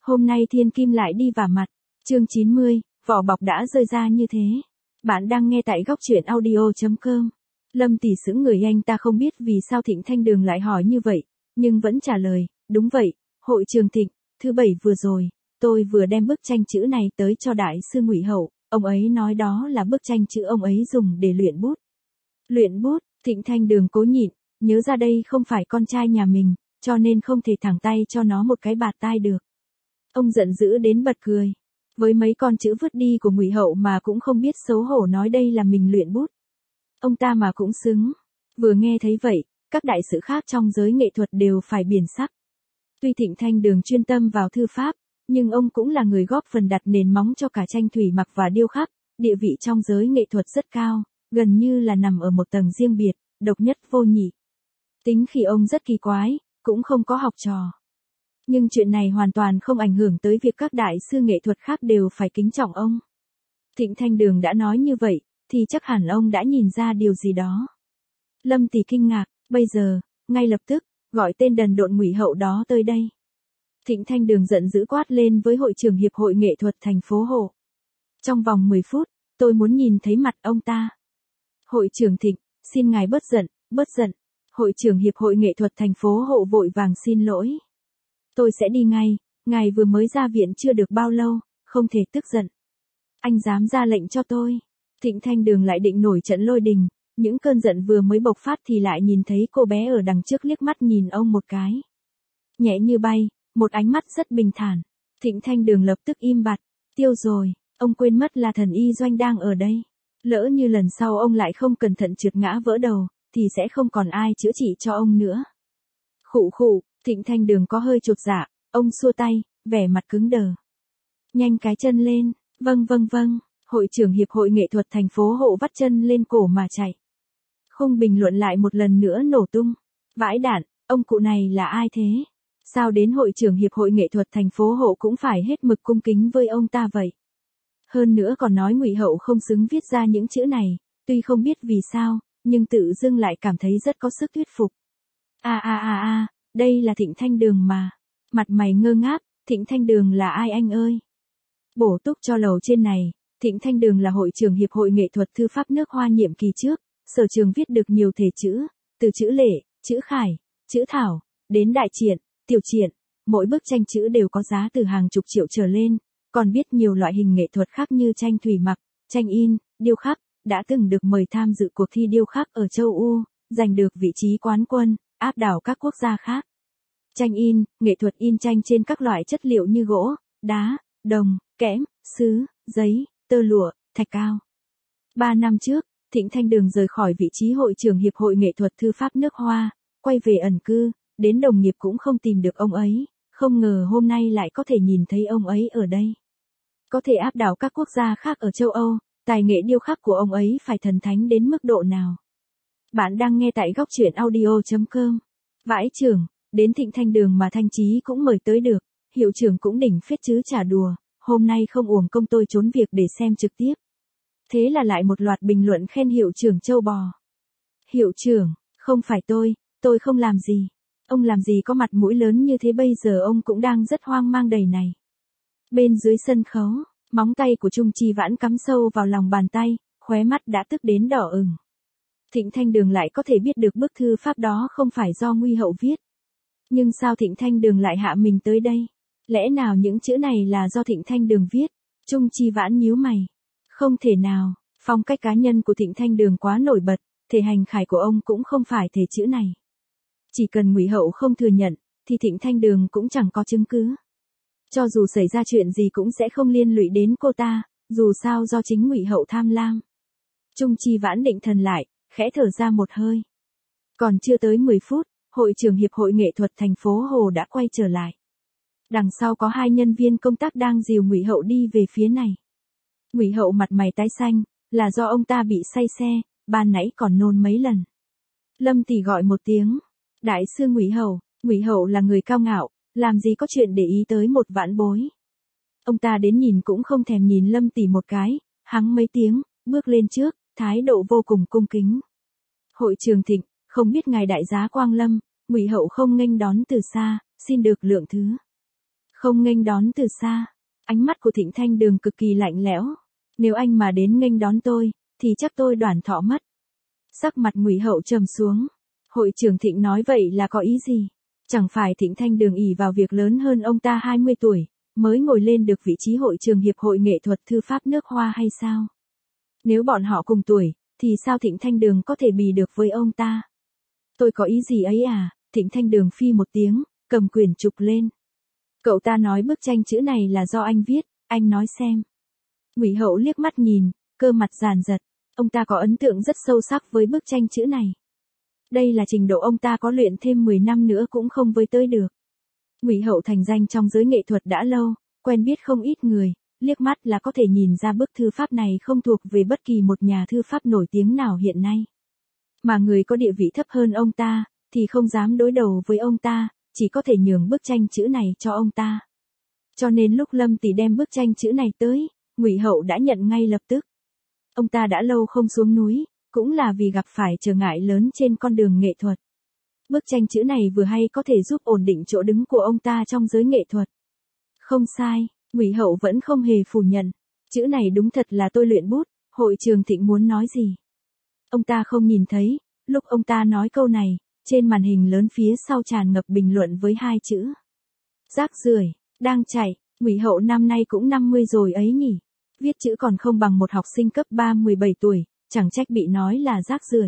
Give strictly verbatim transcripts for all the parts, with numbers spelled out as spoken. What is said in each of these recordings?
Hôm nay thiên kim lại đi vả mặt. Chương chín mươi, vỏ bọc đã rơi ra như thế. Bạn đang nghe tại góc truyện audio chấm com. Lâm Tỷ sững người, anh ta không biết vì sao Thịnh Thanh Đường lại hỏi như vậy, nhưng vẫn trả lời, đúng vậy, hội trường Thịnh, thứ bảy vừa rồi, tôi vừa đem bức tranh chữ này tới cho đại sư Ngụy Hậu, ông ấy nói đó là bức tranh chữ ông ấy dùng để luyện bút. Luyện bút, Thịnh Thanh Đường cố nhịn, nhớ ra đây không phải con trai nhà mình, cho nên không thể thẳng tay cho nó một cái bạt tai được. Ông giận dữ đến bật cười. Với mấy con chữ vứt đi của Ngụy Hậu mà cũng không biết xấu hổ nói đây là mình luyện bút. Ông ta mà cũng xứng. Vừa nghe thấy vậy, các đại sự khác trong giới nghệ thuật đều phải biển sắc. Tuy Thịnh Thanh Đường chuyên tâm vào thư pháp, nhưng ông cũng là người góp phần đặt nền móng cho cả tranh thủy mặc và điêu khắc, địa vị trong giới nghệ thuật rất cao, gần như là nằm ở một tầng riêng biệt, độc nhất vô nhị. Tính khi ông rất kỳ quái, cũng không có học trò. Nhưng chuyện này hoàn toàn không ảnh hưởng tới việc các đại sư nghệ thuật khác đều phải kính trọng ông. Thịnh Thanh Đường đã nói như vậy, thì chắc hẳn ông đã nhìn ra điều gì đó. Lâm Tỷ kinh ngạc, bây giờ, ngay lập tức, gọi tên đần độn Ngụy Hậu đó tới đây. Thịnh Thanh Đường giận dữ quát lên với hội trưởng Hiệp hội Nghệ thuật thành phố Hồ. Trong vòng mười phút, tôi muốn nhìn thấy mặt ông ta. Hội trưởng Thịnh, xin ngài bớt giận, bớt giận. Hội trưởng Hiệp hội Nghệ thuật thành phố Hộ vội vàng xin lỗi. Tôi sẽ đi ngay, ngài vừa mới ra viện chưa được bao lâu, không thể tức giận. Anh dám ra lệnh cho tôi. Thịnh Thanh Đường lại định nổi trận lôi đình, những cơn giận vừa mới bộc phát thì lại nhìn thấy cô bé ở đằng trước liếc mắt nhìn ông một cái. Nhẹ như bay, một ánh mắt rất bình thản. Thịnh Thanh Đường lập tức im bặt, tiêu rồi, ông quên mất là thần y Doanh đang ở đây. Lỡ như lần sau ông lại không cẩn thận trượt ngã vỡ đầu, thì sẽ không còn ai chữa trị cho ông nữa. Khụ khụ, Thịnh Thanh Đường có hơi chột dạ, ông xua tay, vẻ mặt cứng đờ. Nhanh cái chân lên, vâng vâng vâng, hội trưởng Hiệp hội Nghệ thuật thành phố Hộ vắt chân lên cổ mà chạy. Không bình luận lại một lần nữa nổ tung. Vãi đạn, ông cụ này là ai thế? Sao đến hội trưởng Hiệp hội Nghệ thuật thành phố Hộ cũng phải hết mực cung kính với ông ta vậy? Hơn nữa còn nói Ngụy Hậu không xứng viết ra những chữ này, tuy không biết vì sao, nhưng tự dưng lại cảm thấy rất có sức thuyết phục. A a a a, đây là Thịnh Thanh Đường mà. Mặt mày ngơ ngác, Thịnh Thanh Đường là ai anh ơi? Bổ túc cho lầu trên này, Thịnh Thanh Đường là hội trưởng Hiệp hội Nghệ thuật thư pháp nước Hoa nhiệm kỳ trước, sở trường viết được nhiều thể chữ, từ chữ lệ, chữ khải, chữ thảo, đến đại truyện, tiểu truyện, mỗi bức tranh chữ đều có giá từ hàng chục triệu trở lên, còn biết nhiều loại hình nghệ thuật khác như tranh thủy mặc, tranh in, điêu khắc, đã từng được mời tham dự cuộc thi điêu khắc ở châu U, giành được vị trí quán quân, áp đảo các quốc gia khác. Tranh in, nghệ thuật in tranh trên các loại chất liệu như gỗ, đá, đồng, kẽm, sứ, giấy, tơ lụa, thạch cao. Ba năm trước, Thịnh Thanh Đường rời khỏi vị trí hội trưởng Hiệp hội Nghệ thuật thư pháp nước Hoa, quay về ẩn cư, đến đồng nghiệp cũng không tìm được ông ấy, không ngờ hôm nay lại có thể nhìn thấy ông ấy ở đây. Có thể áp đảo các quốc gia khác ở châu Âu, tài nghệ điêu khắc của ông ấy phải thần thánh đến mức độ nào. Bạn đang nghe tại góc truyện audio chấm com. Vãi trưởng, đến Thịnh Thanh Đường mà Thanh Chí cũng mời tới được, hiệu trưởng cũng đỉnh phết chứ chả đùa, hôm nay không uổng công tôi trốn việc để xem trực tiếp. Thế là lại một loạt bình luận khen hiệu trưởng châu bò. Hiệu trưởng, không phải tôi, tôi không làm gì. Ông làm gì có mặt mũi lớn như thế, bây giờ ông cũng đang rất hoang mang đầy này. Bên dưới sân khấu, móng tay của Trung Chi Vãn cắm sâu vào lòng bàn tay, khóe mắt đã tức đến đỏ ửng. Thịnh Thanh Đường lại có thể biết được bức thư pháp đó không phải do Ngụy Hậu viết. Nhưng sao Thịnh Thanh Đường lại hạ mình tới đây? Lẽ nào những chữ này là do Thịnh Thanh Đường viết? Trung Chi Vãn nhíu mày. Không thể nào, phong cách cá nhân của Thịnh Thanh Đường quá nổi bật, thể hành khải của ông cũng không phải thể chữ này. Chỉ cần Ngụy Hậu không thừa nhận, thì Thịnh Thanh Đường cũng chẳng có chứng cứ. Cho dù xảy ra chuyện gì cũng sẽ không liên lụy đến cô ta, dù sao do chính Ngụy Hậu tham lam. Trung Chi Vãn định thần lại, khẽ thở ra một hơi. Còn chưa tới mười phút, hội trưởng Hiệp hội Nghệ thuật thành phố Hồ đã quay trở lại. Đằng sau có hai nhân viên công tác đang dìu Ngụy Hậu đi về phía này. Ngụy Hậu mặt mày tái xanh, là do ông ta bị say xe, ban nãy còn nôn mấy lần. Lâm Tỷ gọi một tiếng. Đại sư Ngụy Hậu, Ngụy Hậu là người cao ngạo, làm gì có chuyện để ý tới một vãn bối. Ông ta đến nhìn cũng không thèm nhìn Lâm Tỷ một cái, hắng mấy tiếng, bước lên trước, thái độ vô cùng cung kính. Hội trường Thịnh, không biết ngài đại giá Quang Lâm, Ngụy Hậu không nghênh đón từ xa, xin được lượng thứ. không nghênh đón từ xa. Ánh mắt của Thịnh Thanh Đường cực kỳ lạnh lẽo. Nếu anh mà đến nghênh đón tôi, thì chắc tôi đoản thọ mất. Sắc mặt Ngụy Hậu trầm xuống. Hội trưởng Thịnh nói vậy là có ý gì? Chẳng phải Thịnh Thanh Đường ỷ vào việc lớn hơn ông ta hai mươi tuổi, mới ngồi lên được vị trí hội trưởng Hiệp hội Nghệ thuật Thư pháp nước Hoa hay sao? Nếu bọn họ cùng tuổi, thì sao Thịnh Thanh Đường có thể bì được với ông ta? Tôi có ý gì ấy à? Thịnh Thanh Đường phi một tiếng, cầm quyển trục lên. Cậu ta nói bức tranh chữ này là do anh viết, anh nói xem. Ngụy Hậu liếc mắt nhìn, cơ mặt dàn dật. Ông ta có ấn tượng rất sâu sắc với bức tranh chữ này. Đây là trình độ ông ta có luyện thêm mười năm nữa cũng không với tới được. Ngụy Hậu thành danh trong giới nghệ thuật đã lâu, quen biết không ít người, liếc mắt là có thể nhìn ra bức thư pháp này không thuộc về bất kỳ một nhà thư pháp nổi tiếng nào hiện nay. Mà người có địa vị thấp hơn ông ta, thì không dám đối đầu với ông ta, chỉ có thể nhường bức tranh chữ này cho ông ta. Cho nên lúc Lâm Tỷ đem bức tranh chữ này tới, Ngụy Hậu đã nhận ngay lập tức. Ông ta đã lâu không xuống núi, cũng là vì gặp phải trở ngại lớn trên con đường nghệ thuật. Bức tranh chữ này vừa hay có thể giúp ổn định chỗ đứng của ông ta trong giới nghệ thuật. Không sai, Ngụy Hậu vẫn không hề phủ nhận. Chữ này đúng thật là tôi luyện bút, hội trường Thịnh muốn nói gì? Ông ta không nhìn thấy, lúc ông ta nói câu này, trên màn hình lớn phía sau tràn ngập bình luận với hai chữ. Rác rưởi, đang chạy, Ngụy Hậu năm nay cũng năm mươi rồi ấy nhỉ. Viết chữ còn không bằng một học sinh cấp ba mười bảy tuổi, chẳng trách bị nói là rác rưởi.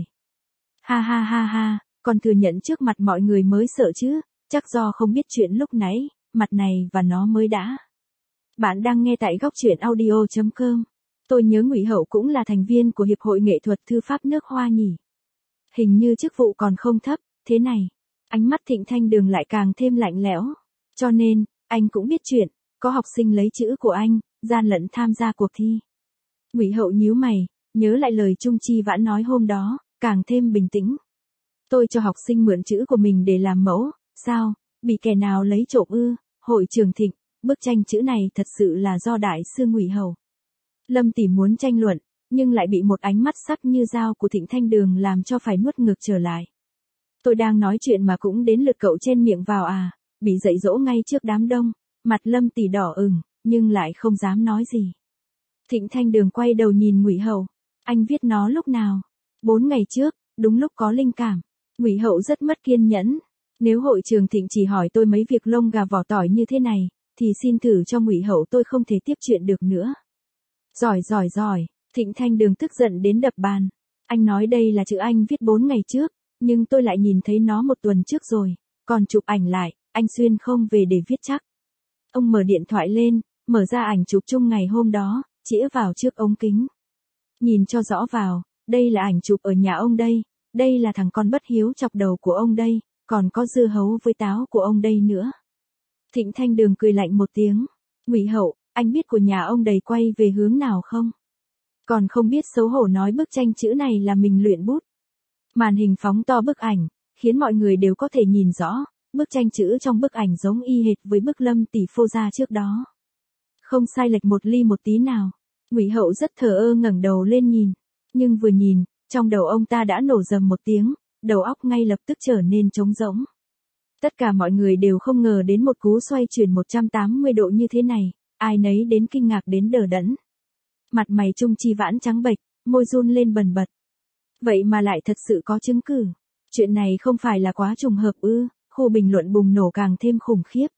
Ha ha ha ha, còn thừa nhận trước mặt mọi người mới sợ chứ, chắc do không biết chuyện lúc nãy, mặt này và nó mới đã. Bạn đang nghe tại góc truyện audio chấm com. Tôi nhớ Ngụy Hậu cũng là thành viên của Hiệp hội Nghệ thuật Thư pháp nước Hoa nhỉ. Hình như chức vụ còn không thấp, thế này. Ánh mắt Thịnh Thanh Đường lại càng thêm lạnh lẽo. Cho nên, anh cũng biết chuyện, có học sinh lấy chữ của anh, gian lận tham gia cuộc thi. Ngụy Hậu nhíu mày, nhớ lại lời Trung Chi Vãn nói hôm đó, càng thêm bình tĩnh. Tôi cho học sinh mượn chữ của mình để làm mẫu, sao, bị kẻ nào lấy trộm ư? Hội trưởng Thịnh, bức tranh chữ này thật sự là do đại sư Ngụy Hậu. Lâm Tỷ muốn tranh luận, nhưng lại bị một ánh mắt sắc như dao của Thịnh Thanh Đường làm cho phải nuốt ngược trở lại. Tôi đang nói chuyện mà cũng đến lượt cậu chen miệng vào à? Bị dạy dỗ ngay trước đám đông, mặt Lâm Tỷ đỏ ửng, nhưng lại không dám nói gì. Thịnh Thanh Đường quay đầu nhìn Ngụy Hậu, anh viết nó lúc nào? Bốn ngày trước, đúng lúc có linh cảm. Ngụy Hậu rất mất kiên nhẫn. Nếu hội trường Thịnh chỉ hỏi tôi mấy việc lông gà vỏ tỏi như thế này, thì xin thử cho Ngụy Hậu tôi không thể tiếp chuyện được nữa. Giỏi giỏi giỏi, Thịnh Thanh Đường tức giận đến đập bàn. Anh nói đây là chữ anh viết bốn ngày trước, nhưng tôi lại nhìn thấy nó một tuần trước rồi, còn chụp ảnh lại, anh xuyên không về để viết chắc. Ông mở điện thoại lên, mở ra ảnh chụp chung ngày hôm đó, chĩa vào trước ống kính. Nhìn cho rõ vào, đây là ảnh chụp ở nhà ông đây, đây là thằng con bất hiếu chọc đầu của ông đây, còn có dưa hấu với táo của ông đây nữa. Thịnh Thanh Đường cười lạnh một tiếng. Ngụy Hậu, anh biết của nhà ông đầy quay về hướng nào không? Còn không biết xấu hổ nói bức tranh chữ này là mình luyện bút. Màn hình phóng to bức ảnh, khiến mọi người đều có thể nhìn rõ, bức tranh chữ trong bức ảnh giống y hệt với bức Lâm Tỷ phô ra trước đó. Không sai lệch một ly một tí nào. Ngụy Hậu rất thờ ơ ngẩng đầu lên nhìn, nhưng vừa nhìn, trong đầu ông ta đã nổ rầm một tiếng, đầu óc ngay lập tức trở nên trống rỗng. Tất cả mọi người đều không ngờ đến một cú xoay chuyển một trăm tám mươi độ như thế này, ai nấy đến kinh ngạc đến đờ đẫn. Mặt mày Trung Chi Vãn trắng bệch, môi run lên bần bật. Vậy mà lại thật sự có chứng cứ. Chuyện này không phải là quá trùng hợp ư? Khu bình luận bùng nổ càng thêm khủng khiếp.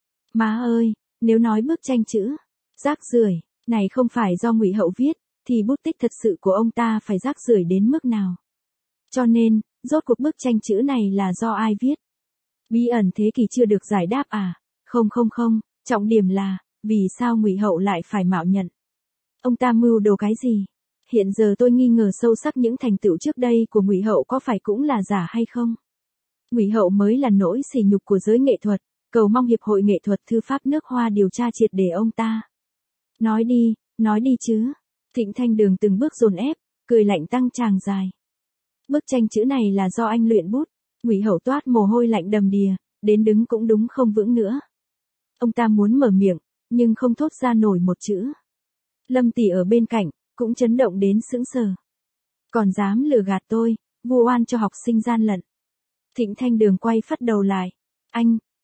Má ơi, nếu nói bức tranh chữ rác rưởi này không phải do Ngụy Hậu viết, thì bút tích thật sự của ông ta phải rác rưởi đến mức nào? Cho nên, rốt cuộc bức tranh chữ này là do ai viết? Bí ẩn thế kỷ chưa được giải đáp à? Không không không, trọng điểm là, vì sao Ngụy Hậu lại phải mạo nhận? Ông ta mưu đồ cái gì? Hiện giờ tôi nghi ngờ sâu sắc những thành tựu trước đây của Ngụy Hậu có phải cũng là giả hay không? Ngụy Hậu mới là nỗi sỉ nhục của giới nghệ thuật, cầu mong Hiệp hội Nghệ thuật Thư pháp nước Hoa điều tra triệt để ông ta. Nói đi, nói đi chứ. Thịnh Thanh Đường từng bước dồn ép, cười lạnh tăng tràng dài. Bức tranh chữ này là do anh luyện bút. Ngụy Hậu toát mồ hôi lạnh đầm đìa, đến đứng cũng đúng không vững nữa. Ông ta muốn mở miệng, nhưng không thốt ra nổi một chữ. Lâm Tỷ ở bên cạnh, cũng chấn động đến sững sờ. Còn dám lừa gạt tôi, vu oan cho học sinh gian lận. Thịnh Thanh Đường quay phắt đầu lại. Anh,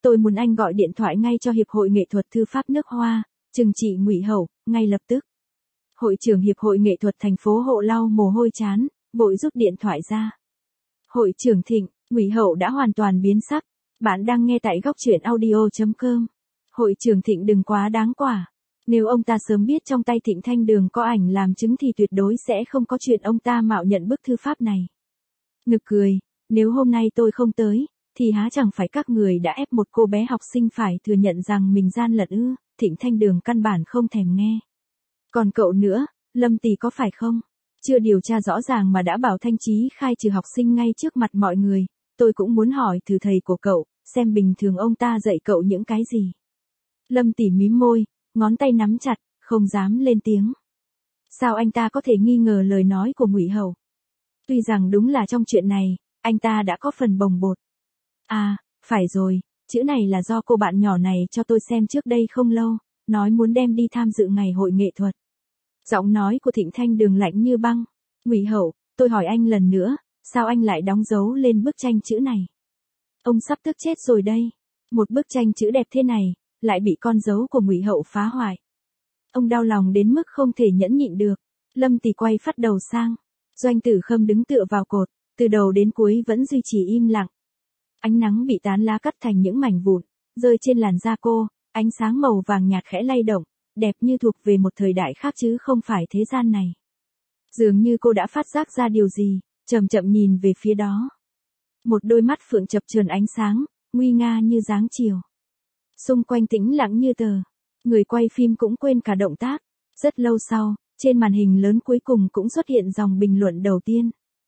Tôi muốn anh gọi điện thoại ngay cho Hiệp hội Nghệ thuật Thư pháp nước Hoa, trừng trị Ngụy Hậu, ngay lập tức. Hội trưởng Hiệp hội Nghệ thuật thành phố Hộ lau mồ hôi chán, vội rút điện thoại ra. Hội trưởng Thịnh, Ngụy Hậu đã hoàn toàn biến sắc. Bạn đang nghe tại góc truyện audio chấm com. Hội trưởng Thịnh đừng quá đáng quả. Nếu ông ta sớm biết trong tay Thịnh Thanh Đường có ảnh làm chứng thì tuyệt đối sẽ không có chuyện ông ta mạo nhận bức thư pháp này. Nực cười, nếu hôm nay tôi không tới, thì há chẳng phải các người đã ép một cô bé học sinh phải thừa nhận rằng mình gian lận ư? Thịnh Thanh Đường căn bản không thèm nghe. Còn cậu nữa, Lâm Tỷ có phải không? Chưa điều tra rõ ràng mà đã bảo Thanh Chí khai trừ học sinh ngay trước mặt mọi người, tôi cũng muốn hỏi thử thầy của cậu, xem bình thường ông ta dạy cậu những cái gì. Lâm Tỷ mím môi, ngón tay nắm chặt, không dám lên tiếng. Sao anh ta có thể nghi ngờ lời nói của Ngụy Hậu? Tuy rằng đúng là trong chuyện này, anh ta đã có phần bồng bột. À, phải rồi, chữ này là do cô bạn nhỏ này cho tôi xem trước đây không lâu, nói muốn đem đi tham dự ngày hội nghệ thuật. Giọng nói của Thịnh Thanh Đường lạnh như băng. Ngụy Hậu, tôi hỏi anh lần nữa, sao anh lại đóng dấu lên bức tranh chữ này? Ông sắp tức chết rồi đây. Một bức tranh chữ đẹp thế này, lại bị con dấu của Ngụy Hậu phá hoại. Ông đau lòng đến mức không thể nhẫn nhịn được. Lâm Tỷ quay phát đầu sang. Doanh Tử Khâm đứng tựa vào cột, từ đầu đến cuối vẫn duy trì im lặng. Ánh nắng bị tán lá cắt thành những mảnh vụn, rơi trên làn da cô, ánh sáng màu vàng nhạt khẽ lay động, đẹp như thuộc về một thời đại khác chứ không phải thế gian này. Dường như cô đã phát giác ra điều gì, chậm chậm nhìn về phía đó. Một đôi mắt phượng chập chờn ánh sáng, nguy nga như dáng chiều. Xung quanh tĩnh lặng như tờ, người quay phim cũng quên cả động tác. Rất lâu sau, trên màn hình lớn cuối cùng cũng xuất hiện dòng bình luận đầu tiên.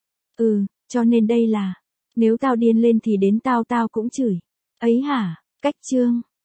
Ừ, cho nên đây là, nếu tao điên lên thì đến tao tao cũng chửi. Ấy hả, cách chương.